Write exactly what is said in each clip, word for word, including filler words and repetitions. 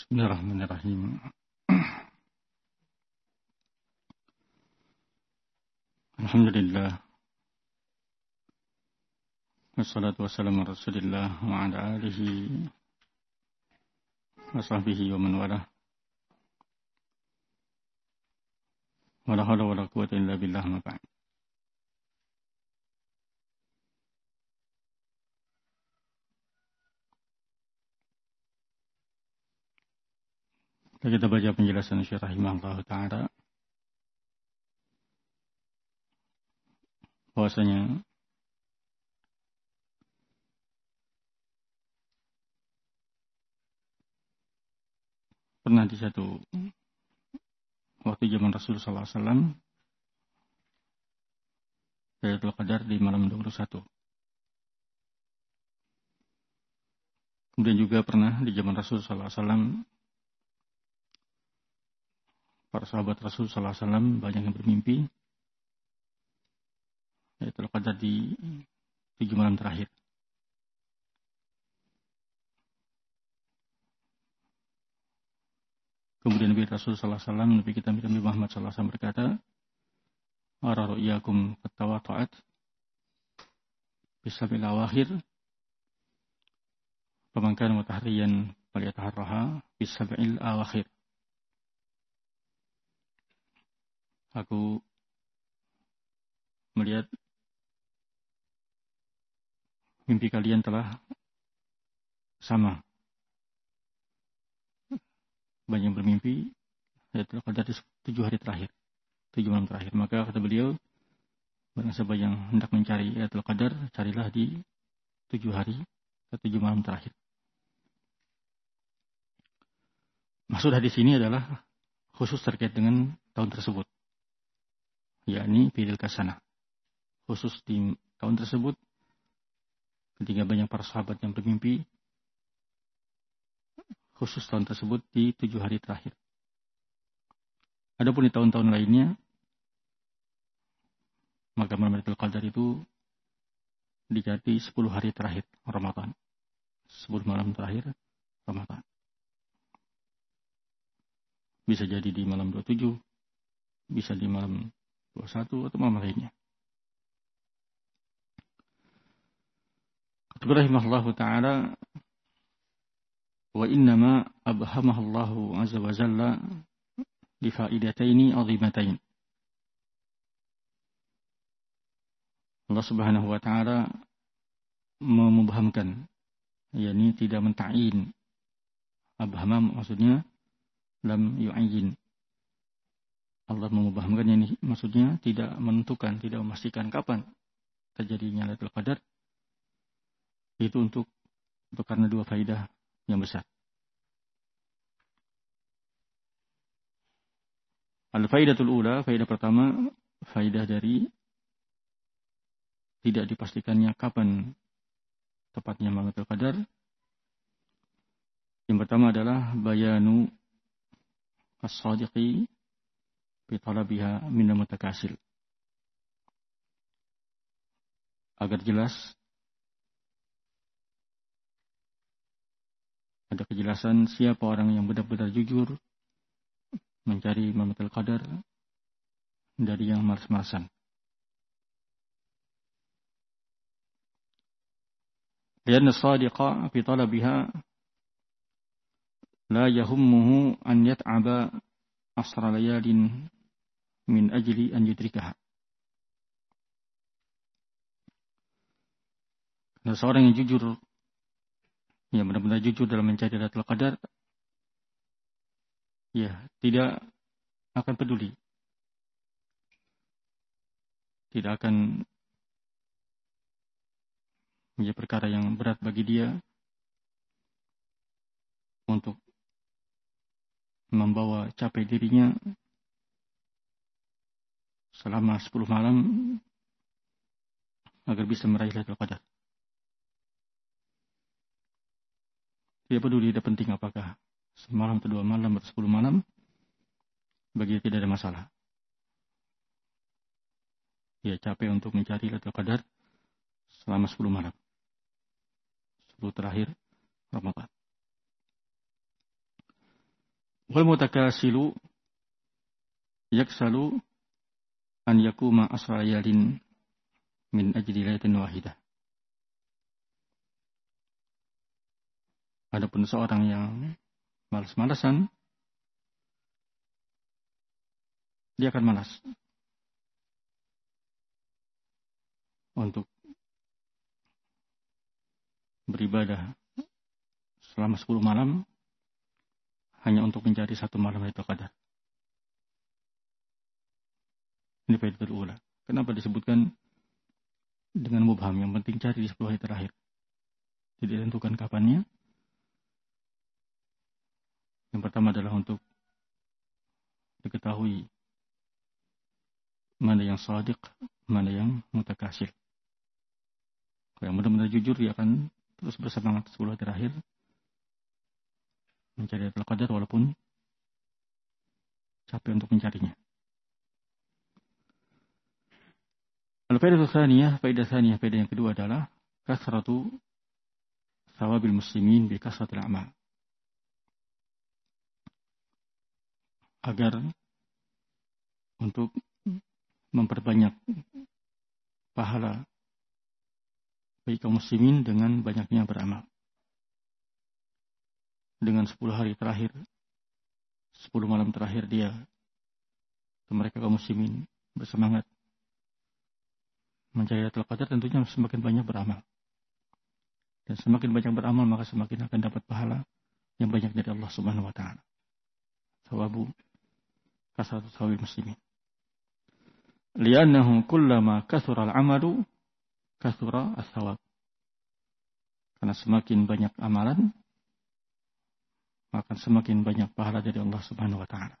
Bismillahirrahmanirrahim. Alhamdulillah. Wassalatu wassalamu ala Rasulillah wa ala alihi wa sahbihi wa man walah. Wa la hawla wa la quwwata illa billah ma ba'd. Kita baca penjelasan Syekh rahimahullah ta'ala bahwasanya pernah di satu waktu zaman Rasul sallallahu alaihi wasallam Lailatul Qadar di malam dua puluh satu. Kemudian juga pernah di zaman Rasul sallallahu alaihi wasallam para sahabat Rasul sallallahu alaihi wasallam banyak yang bermimpi Lailatul Qadar di tujuh malam terakhir. Kemudian Nabi Rasul sallallahu alaihi wasallam, Nabi kita Nabi Muhammad sallallahu alaihi wasallam berkata, "Ara ru'yakum qad bisabil awakhir, faman kana mutahriyan falyataharraha bisabil awakhir." Aku melihat mimpi kalian telah sama. Banyak yang bermimpi Lailatul Qadar di tujuh hari terakhir, tujuh malam terakhir. Maka kata beliau, barang siapa yang hendak mencari Lailatul Qadar, carilah di tujuh hari atau tujuh malam terakhir. Maksud hadis ini adalah khusus terkait dengan tahun tersebut, yakni Bidil Kasana. Khusus di tahun tersebut, ketika banyak para sahabat yang bermimpi, khusus tahun tersebut di tujuh hari terakhir. Adapun di tahun-tahun lainnya, maka malam Lailatul Qadar itu dijadi sepuluh hari terakhir Ramadan. sepuluh malam terakhir Ramadan. Bisa jadi di malam dua puluh tujuh, bisa di malam dua puluh satu atau malam lainnya. Qala rahimahullahu ta'ala, wa innama abhamahallahu azza wa jalla li faidataini 'azimatain. Allah Subhanahu wa ta'ala memubhamkan, yakni tidak menta'in. Abhama maksudnya lam yu'ayyin. Allah memubhamkan, yakni maksudnya tidak menentukan, tidak memastikan kapan terjadinya Lailatul Qadar. Itu untuk untuk karena dua faidah yang besar. Al-faidatul ula, faidah pertama, faidah dari tidak dipastikannya kapan tepatnya Lailatul Qadar. Yang pertama adalah bayanu as-sadiqi bi talabiha min al-mutakasil. Agar jelas, ada kejelasan siapa orang yang benar-benar jujur mencari Lailatul Qadar dari yang malas-malasan. Lianna as-sadiqa fi talabiha la yahummuhu an yat'aba asra layalin min ajli an yudrikaha. Nah, seorang yang jujur, yang benar-benar jujur dalam mencari Lailatul Qadar, ya tidak akan peduli, tidak akan menjadi perkara yang berat bagi dia untuk membawa capek dirinya selama sepuluh malam agar bisa meraih Lailatul Qadar. Tidak peduli, tidak penting apakah semalam atau dua malam atau sepuluh malam, bagi dia tidak ada masalah. Dia capek untuk mencari Lailatul Qadar selama sepuluh malam, sepuluh terakhir Ramadan. Wal mutakasilu yaksalu an yakuma asra layalin min ajli lailatin wahidah. Adapun seorang yang malas-malasan, dia akan malas untuk beribadah selama sepuluh malam hanya untuk mencari satu malam Lailatul Qadar. Ini faidatul ula. Kenapa disebutkan dengan mubham? Yang penting cari di sepuluh hari terakhir. Tidak ditentukan kapannya. Yang pertama adalah untuk diketahui mana yang shadiq, mana yang mutakasil. Kalau yang benar-benar jujur, dia akan terus bersemangat sepuluh hari terakhir mencari Lailatul Qadar walaupun capek untuk mencarinya. Al-faidah tsaniyah, faidah tsaniyah, faidah yang kedua adalah kasratu thawabil muslimin bi kasratil a'mal. Agar untuk memperbanyak pahala bagi kaum muslimin dengan banyaknya beramal. Dengan sepuluh hari terakhir, sepuluh malam terakhir dia, mereka kaum muslimin bersemangat mencari Lailatul Qadar, tentunya semakin banyak beramal. Dan semakin banyak beramal, maka semakin akan dapat pahala yang banyak dari Allah Subhanahu wa taala. Thawabu kasratu thawabil muslimin. Li'annahu kullama kathura al-'amalu kathura ats-thawab. Karena semakin banyak amalan, maka semakin banyak pahala dari Allah Subhanahu wa taala.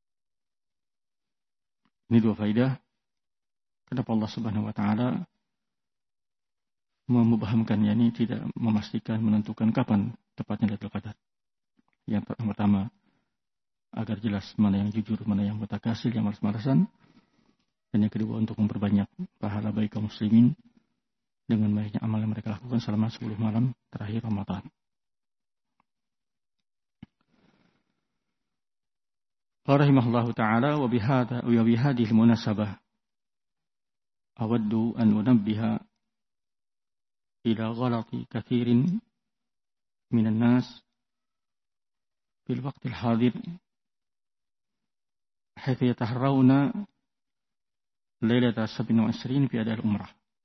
Ini dua faedah kenapa Allah Subhanahu wa taala memubhamkan, yakni tidak memastikan, menentukan kapan tepatnya Lailatul Qadar. Yang pertama, agar jelas mana yang jujur, mana yang mutakasil, yang malas-malasan. Dan yang kedua, untuk memperbanyak pahala bagi kaum muslimin dengan banyaknya amal yang mereka lakukan selama sepuluh malam terakhir Ramadan. Qala rahimahullahu ta'ala wa bihadha wa bihadhihi al-munasabah awaddu an unabbiha ila ghalati kathirin minan nas fil waqtil hadir haitsu yataharrawna lailata sab'in wa ishrin fi adal umrah.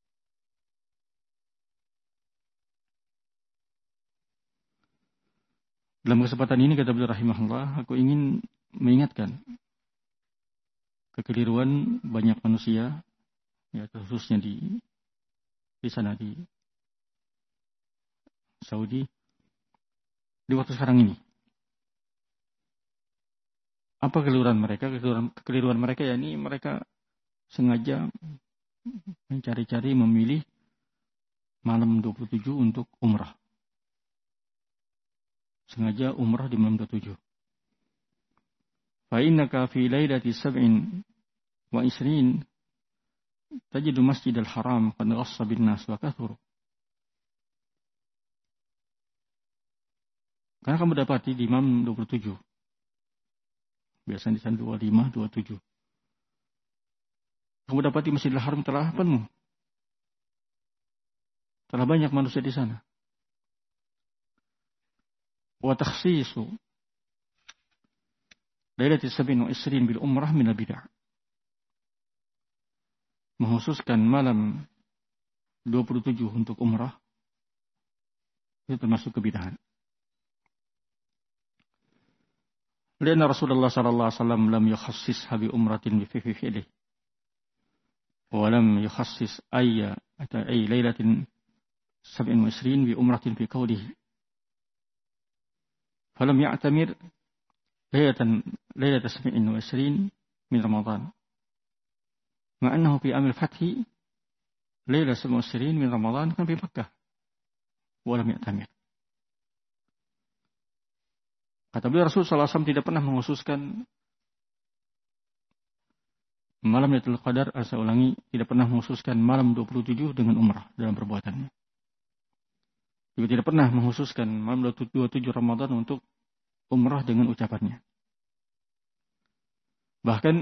Dalam kesempatan ini kata beliau rahimahullah, aku ingin mengingatkan kekeliruan banyak manusia, ya khususnya di di sana di Saudi di waktu sekarang ini. Apa kekeliruan mereka? Kekeliruan, kekeliruan mereka yakni mereka sengaja mencari-cari, memilih malam dua puluh tujuh untuk umrah. Sengaja umrah di malam dua puluh tujuh. Fa innaka fi lailati sab'in wa ishrin tajidu masjidal haram qad ghassa bin nas wa kathur. Karena kamu dapati di malam dua puluh tujuh. Biasanya di sana dua puluh lima, dua puluh tujuh. Kamu dapati Masjidil Haram telah penuh. Telah banyak manusia di sana. Wa takhsisu lailati sab'in wa ishrin bil umrah min al-bid'ah. Menghususkan malam dua puluh tujuh untuk umrah itu termasuk kebid'ahan. Lianna Rasulullah sallallahu alaihi wasallam lam yukhassis bi umratin bi fi'lihi. Wa lam yukhassis ayya ay lailatin sab'in wa ishrin bi umratin fi qawlihi. Falam ya'tamir lailatan lailata sab'in wa ishrin min Ramadan. Ma annahu fi amil fathi lailat sab'in wa ishrin min Ramadan kan fi Makkah. Wa lam ya'tamir. Kata beliau Rasul sallallahu alaihi wasallam tidak pernah menghususkan malam Lailatul Qadar, saya ulangi, tidak pernah menghususkan malam dua puluh tujuh dengan umrah dalam perbuatannya. Juga tidak pernah menghususkan malam dua puluh tujuh Ramadan untuk umrah dengan ucapannya. Bahkan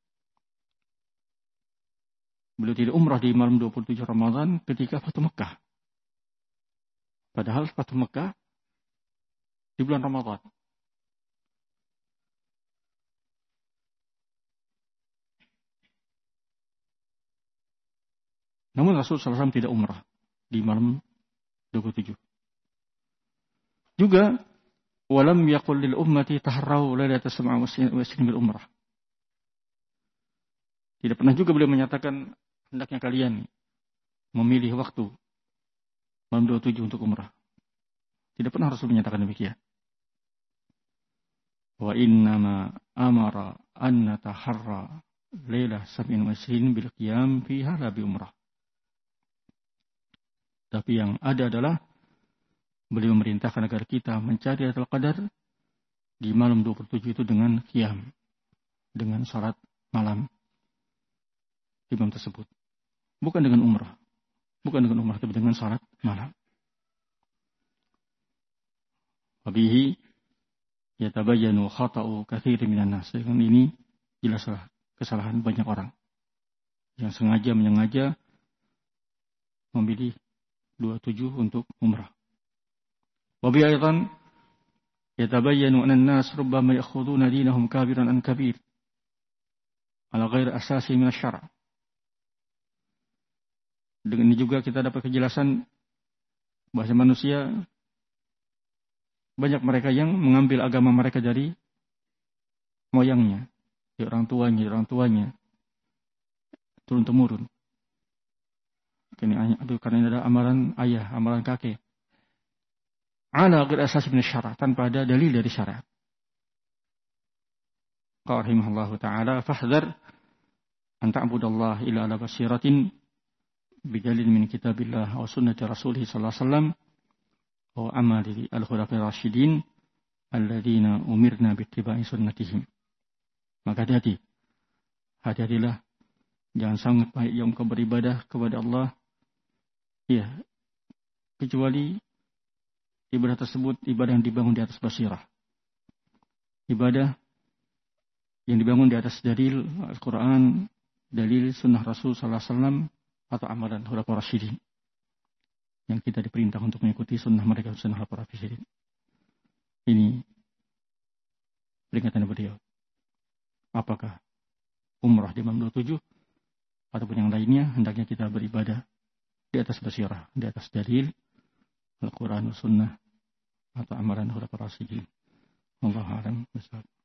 beliau tidak umrah di malam dua puluh tujuh Ramadan ketika Fatu Mekah. Padahal Fatu Mekah di bulan Ramadan. Namun Rasul sallallahu alaihi wasallam tidak umrah di malam dua puluh tujuh. Juga walam yaqul lil ummati taharrau lailatas sab'a wa ishrin bil umrah. Tidak pernah juga beliau menyatakan hendaknya kalian memilih waktu malam dua puluh tujuh untuk umrah. Tidak pernah Rasul menyatakan demikian. Wa innama amara an nataharra lailah sab'in wa ishrin bil qiyam fiha la bi umrah. Tapi yang ada adalah beliau memerintahkan agar kita mencari Lailatul Qadar di malam dua puluh tujuh itu dengan qiyam, dengan salat malam di malam tersebut. Bukan dengan umrah. Bukan dengan umrah, tapi dengan salat malam. Wabihi yatabayyanu khata'u katsirin minan nas. Dengan ini jelaslah kesalahan banyak orang yang sengaja menyengaja memilih dua puluh tujuh untuk umrah. Wabi ayatan yatabayyanu anna an-nas rubbama ya'khuduna dinahum kabiran an kabir ala ghairi asasi min asy-syara'. Dengan ini juga kita dapat kejelasan bahwa manusia banyak mereka yang mengambil agama mereka dari moyangnya, dari orang tuanya, dari orang tuanya, turun temurun. Ini, aduh, karena ini adalah amalan ayah, amalan kakek. Ala ghairi asas min syara', tanpa ada dalil dari syariat. Qala rahimahullahu ta'ala fahdhar an ta'budallaha illa ala basiratin bidalil min kitabillah wa sunnati rasulih sallallahu alaihi wasallam wa amali al-khulafa'ir rasyidin alladzina umirna bittiba'i sunnatihim. Maka hati-hati. Hati-hatilah, jangan sangat baik yang kau beribadah kepada Allah, ya, kecuali ibadah tersebut ibadah yang dibangun di atas basirah. Ibadah yang dibangun di atas dalil Al-Quran, dalil sunnah Rasul sallallahu alaihi wasallam, atau amalan khulafa'ur rasyidin. Yang kita diperintah untuk mengikuti sunnah mereka, sunnah khulafa'ur rasyidin. Ini peringatan beliau. Apakah umrah di malam dua puluh tujuh ataupun yang lainnya, hendaknya kita beribadah di atas basirah, di atas dalil Al-Quran, Sunnah, atau amalan khulafa'ur rasyidin. Wallahu a'lam bishawab.